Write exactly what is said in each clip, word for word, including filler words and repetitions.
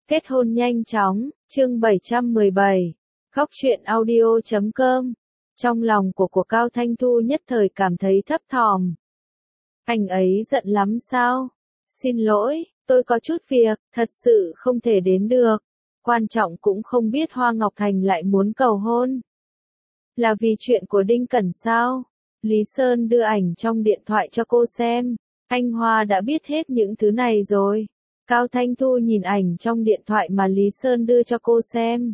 Kết hôn nhanh chóng, chương bảy trăm mười bảy, Khóc chuyện audio chấm com. Trong lòng của của Cao Thanh Thu nhất thời cảm thấy thấp thỏm. Anh ấy giận lắm sao? Xin lỗi, tôi có chút việc, thật sự không thể đến được. Quan trọng cũng không biết Hoa Ngọc Thành lại muốn cầu hôn. Là vì chuyện của Đinh Cẩn sao? Lý Sơn đưa ảnh trong điện thoại cho cô xem. Anh Hoa đã biết hết những thứ này rồi. Cao Thanh Thu nhìn ảnh trong điện thoại mà Lý Sơn đưa cho cô xem.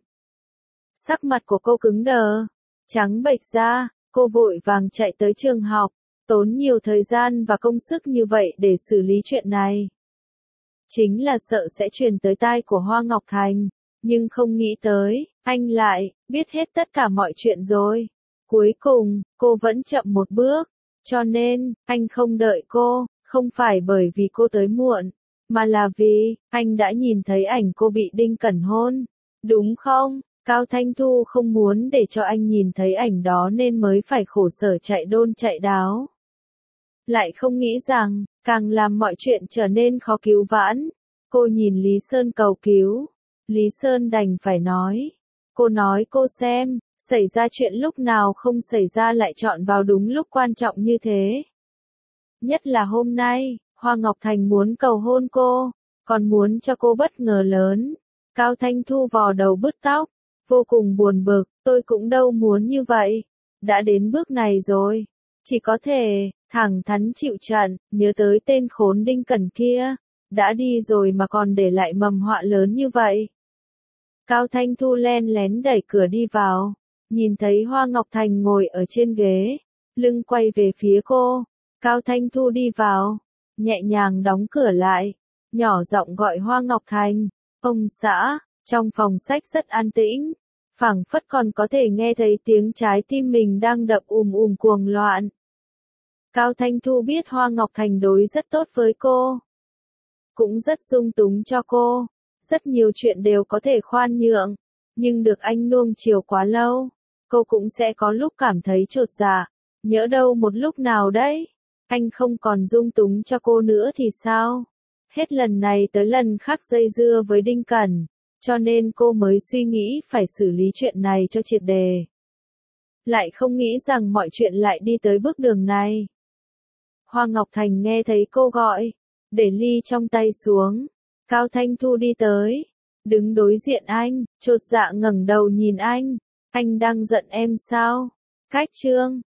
Sắc mặt của cô cứng đờ, trắng bệch ra, cô vội vàng chạy tới trường học, tốn nhiều thời gian và công sức như vậy để xử lý chuyện này. Chính là sợ sẽ truyền tới tai của Hoa Ngọc Thành, nhưng không nghĩ tới, anh lại biết hết tất cả mọi chuyện rồi. Cuối cùng, cô vẫn chậm một bước, cho nên, anh không đợi cô, không phải bởi vì cô tới muộn, mà là vì, anh đã nhìn thấy ảnh cô bị Đinh Cẩn hôn, đúng không? Cao Thanh Thu không muốn để cho anh nhìn thấy ảnh đó nên mới phải khổ sở chạy đôn chạy đáo. Lại không nghĩ rằng, càng làm mọi chuyện trở nên khó cứu vãn. Cô nhìn Lý Sơn cầu cứu. Lý Sơn đành phải nói. Cô nói cô xem, xảy ra chuyện lúc nào không xảy ra lại chọn vào đúng lúc quan trọng như thế. Nhất là hôm nay, Hoa Ngọc Thành muốn cầu hôn cô, còn muốn cho cô bất ngờ lớn. Cao Thanh Thu vò đầu bứt tóc, vô cùng buồn bực, tôi cũng đâu muốn như vậy. Đã đến bước này rồi, chỉ có thể thẳng thắn chịu trận, nhớ tới tên khốn Đinh Cẩn kia, đã đi rồi mà còn để lại mầm họa lớn như vậy. Cao Thanh Thu len lén đẩy cửa đi vào, nhìn thấy Hoa Ngọc Thành ngồi ở trên ghế, lưng quay về phía cô. Cao Thanh Thu đi vào, nhẹ nhàng đóng cửa lại, nhỏ giọng gọi Hoa Ngọc Thành, ông xã. Trong phòng sách rất an tĩnh, phảng phất còn có thể nghe thấy tiếng trái tim mình đang đập ùm ùm cuồng loạn. Cao Thanh Thu biết Hoa Ngọc Thành đối rất tốt với cô, cũng rất dung túng cho cô, rất nhiều chuyện đều có thể khoan nhượng, nhưng được anh nuông chiều quá lâu, cô cũng sẽ có lúc cảm thấy chột dạ, nhỡ đâu một lúc nào đấy, anh không còn dung túng cho cô nữa thì sao? Hết lần này tới lần khác dây dưa với Đinh Cẩn. Cho nên cô mới suy nghĩ phải xử lý chuyện này cho triệt đề. Lại không nghĩ rằng mọi chuyện lại đi tới bước đường này. Hoa Ngọc Thành nghe thấy cô gọi, để ly trong tay xuống. Cao Thanh Thu đi tới, đứng đối diện anh, chột dạ ngẩng đầu nhìn anh. Anh đang giận em sao? Cách chương,